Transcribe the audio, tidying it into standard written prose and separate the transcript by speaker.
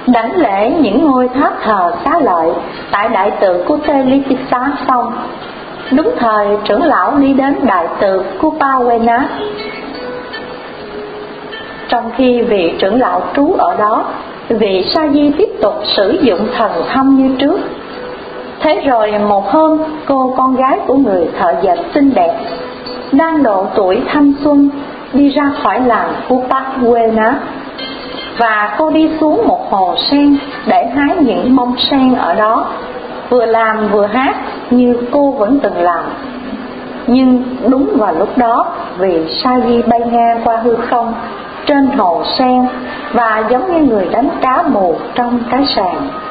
Speaker 1: Đảnh lễ những ngôi tháp thờ xá lợi tại đại tự Kutelipisa xong, đúng thời trưởng lão đi đến đại tự Kupawena. Trong khi vị trưởng lão trú ở đó, vị sa di tiếp tục sử dụng thần thông như trước. Thế rồi một hôm, cô con gái của người thợ dệt xinh đẹp, đang độ tuổi thanh xuân, đi ra khỏi làng Kupawena, và cô đi xuống một hồ sen để hái những bông sen ở đó, vừa làm vừa hát như cô vẫn từng làm. Nhưng đúng vào lúc đó, vị sa di bay ngang qua hư không trên hồ sen và giống như người đánh cá mù trong cái sàn.